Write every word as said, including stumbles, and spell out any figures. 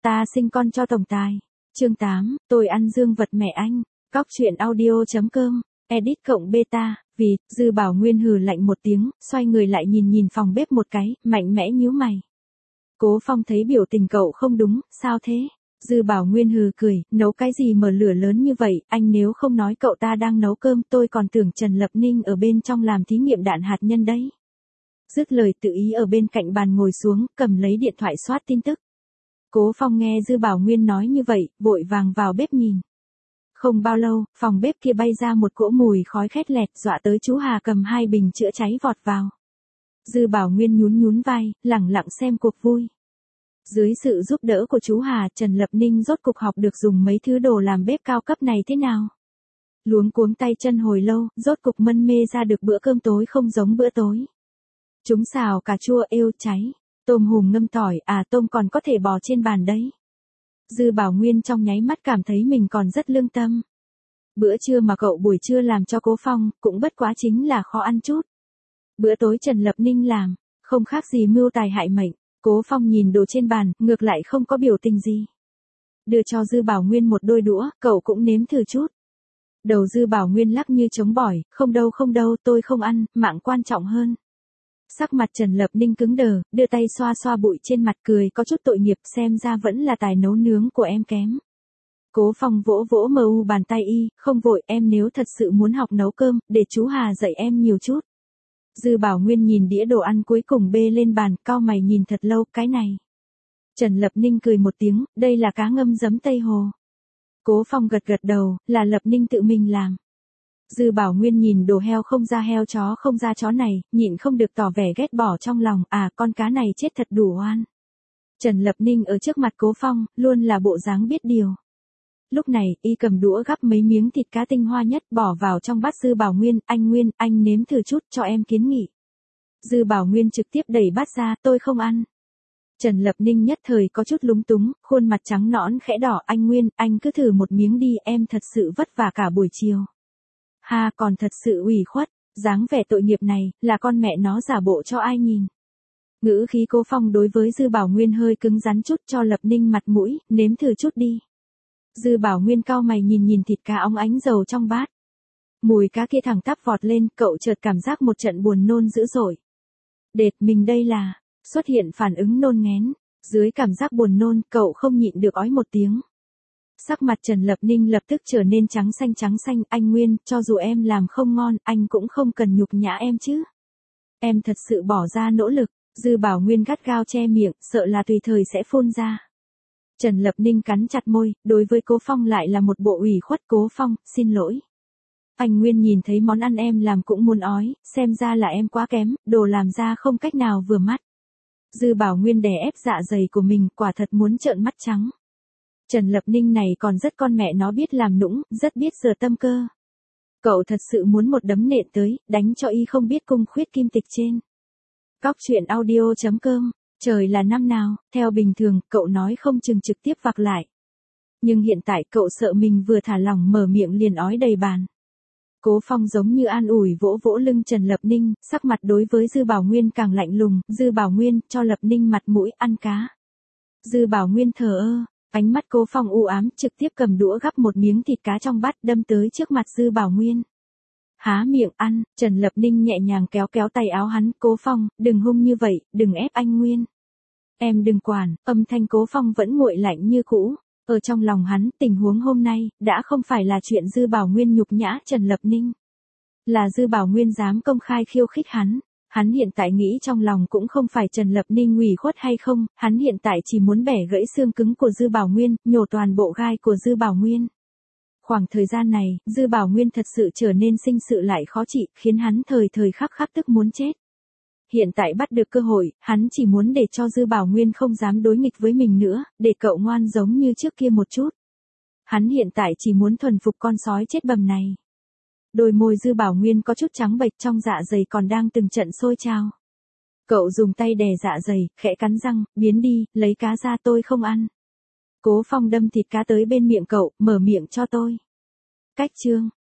ta sinh con cho tổng tài. Chương tám, tôi ăn dương vật mẹ anh. Cóc truyện audio chấm com. Edit cộng beta. Vì, Dư Bảo Nguyên hừ lạnh một tiếng, xoay người lại nhìn nhìn phòng bếp một cái, mạnh mẽ nhíu mày. Cố Phong thấy biểu tình cậu không đúng, sao thế? Dư Bảo Nguyên hừ cười, nấu cái gì mở lửa lớn như vậy, anh nếu không nói cậu ta đang nấu cơm tôi còn tưởng Trần Lập Ninh ở bên trong làm thí nghiệm đạn hạt nhân đấy. Dứt lời tự ý ở bên cạnh bàn ngồi xuống, cầm lấy điện thoại soát tin tức. Cố Phong nghe Dư Bảo Nguyên nói như vậy, vội vàng vào bếp nhìn. Không bao lâu, phòng bếp kia bay ra một cỗ mùi khói khét lẹt, dọa tới chú Hà cầm hai bình chữa cháy vọt vào. Dư Bảo Nguyên nhún nhún vai, lẳng lặng xem cuộc vui. Dưới sự giúp đỡ của chú Hà, Trần Lập Ninh rốt cục học được dùng mấy thứ đồ làm bếp cao cấp này thế nào. Luống cuống tay chân hồi lâu, rốt cục mân mê ra được bữa cơm tối không giống bữa tối. Chúng xào cà chua êu cháy, tôm hùm ngâm tỏi, à tôm còn có thể bò trên bàn đấy. Dư Bảo Nguyên trong nháy mắt cảm thấy mình còn rất lương tâm. Bữa trưa mà cậu buổi trưa làm cho Cố Phong, cũng bất quá chính là khó ăn chút. Bữa tối Trần Lập Ninh làm, không khác gì mưu tài hại mệnh. Cố Phong nhìn đồ trên bàn, ngược lại không có biểu tình gì. Đưa cho Dư Bảo Nguyên một đôi đũa, cậu cũng nếm thử chút. Đầu Dư Bảo Nguyên lắc như trống bỏi, không đâu không đâu, tôi không ăn, mạng quan trọng hơn. Sắc mặt Trần Lập Ninh cứng đờ, đưa tay xoa xoa bụi trên mặt cười có chút tội nghiệp, xem ra vẫn là tài nấu nướng của em kém. Cố Phong vỗ vỗ mờ u bàn tay y, không vội, em nếu thật sự muốn học nấu cơm, để chú Hà dạy em nhiều chút. Dư Bảo Nguyên nhìn đĩa đồ ăn cuối cùng bê lên bàn, cau mày nhìn thật lâu, cái này. Trần Lập Ninh cười một tiếng, đây là cá ngâm giấm Tây Hồ. Cố Phong gật gật đầu, là Lập Ninh tự mình làm. Dư Bảo Nguyên nhìn đồ heo không ra heo chó không ra chó này, nhịn không được tỏ vẻ ghét bỏ trong lòng, à con cá này chết thật đủ oan. Trần Lập Ninh ở trước mặt Cố Phong, luôn là bộ dáng biết điều. Lúc này, y cầm đũa gắp mấy miếng thịt cá tinh hoa nhất bỏ vào trong bát Dư Bảo Nguyên, anh Nguyên, anh nếm thử chút cho em kiến nghị. Dư Bảo Nguyên trực tiếp đẩy bát ra, tôi không ăn. Trần Lập Ninh nhất thời có chút lúng túng, khuôn mặt trắng nõn khẽ đỏ, anh Nguyên, anh cứ thử một miếng đi, em thật sự vất vả cả buổi chiều. Ha, còn thật sự ủy khuất, dáng vẻ tội nghiệp này, là con mẹ nó giả bộ cho ai nhìn. Ngữ khí Cố Phong đối với Dư Bảo Nguyên hơi cứng rắn chút, cho Lập Ninh mặt mũi, nếm thử chút đi. Dư Bảo Nguyên cau mày nhìn nhìn thịt cá óng ánh dầu trong bát. Mùi cá kia thẳng tắp vọt lên, cậu chợt cảm giác một trận buồn nôn dữ dội. Đệt mình đây là, xuất hiện phản ứng nôn nghén, dưới cảm giác buồn nôn, cậu không nhịn được ói một tiếng. Sắc mặt Trần Lập Ninh lập tức trở nên trắng xanh trắng xanh, anh Nguyên, cho dù em làm không ngon, anh cũng không cần nhục nhã em chứ. Em thật sự bỏ ra nỗ lực, Dư Bảo Nguyên gắt gao che miệng, sợ là tùy thời sẽ phun ra. Trần Lập Ninh cắn chặt môi, đối với Cố Phong lại là một bộ ủy khuất. Cố Phong, xin lỗi. Anh Nguyên nhìn thấy món ăn em làm cũng muốn ói, xem ra là em quá kém, đồ làm ra không cách nào vừa mắt. Dư Bảo Nguyên đè ép dạ dày của mình, quả thật muốn trợn mắt trắng. Trần Lập Ninh này còn rất con mẹ nó biết làm nũng, rất biết giờ tâm cơ. Cậu thật sự muốn một đấm nện tới, đánh cho y không biết cung khuyết kim tịch trên. Cóc truyện audio chấm com. Trời là năm nào, theo bình thường, cậu nói không chừng trực tiếp vặc lại. Nhưng hiện tại cậu sợ mình vừa thả lỏng mở miệng liền ói đầy bàn. Cố Phong giống như an ủi vỗ vỗ lưng Trần Lập Ninh, sắc mặt đối với Dư Bảo Nguyên càng lạnh lùng, Dư Bảo Nguyên, cho Lập Ninh mặt mũi, ăn cá. Dư Bảo Nguyên thờ ơ, ánh mắt Cố Phong u ám, trực tiếp cầm đũa gắp một miếng thịt cá trong bát đâm tới trước mặt Dư Bảo Nguyên. Há miệng ăn, Trần Lập Ninh nhẹ nhàng kéo kéo tay áo hắn, Cố Phong, đừng hung như vậy, đừng ép anh Nguyên. Em đừng quản, âm thanh Cố Phong vẫn nguội lạnh như cũ. Ở trong lòng hắn, tình huống hôm nay, đã không phải là chuyện Dư Bảo Nguyên nhục nhã Trần Lập Ninh. Là Dư Bảo Nguyên dám công khai khiêu khích hắn. Hắn hiện tại nghĩ trong lòng cũng không phải Trần Lập Ninh ủy khuất hay không, hắn hiện tại chỉ muốn bẻ gãy xương cứng của Dư Bảo Nguyên, nhổ toàn bộ gai của Dư Bảo Nguyên. Khoảng thời gian này, Dư Bảo Nguyên thật sự trở nên sinh sự lại khó trị, khiến hắn thời thời khắc khắc tức muốn chết. Hiện tại bắt được cơ hội, hắn chỉ muốn để cho Dư Bảo Nguyên không dám đối nghịch với mình nữa, để cậu ngoan giống như trước kia một chút. Hắn hiện tại chỉ muốn thuần phục con sói chết bầm này. Đôi môi Dư Bảo Nguyên có chút trắng bệch, trong dạ dày còn đang từng trận sôi trào. Cậu dùng tay đè dạ dày, khẽ cắn răng, biến đi, lấy cá ra, tôi không ăn. Cố Phong đâm thịt cá tới bên miệng cậu, mở miệng cho tôi. Cách chương.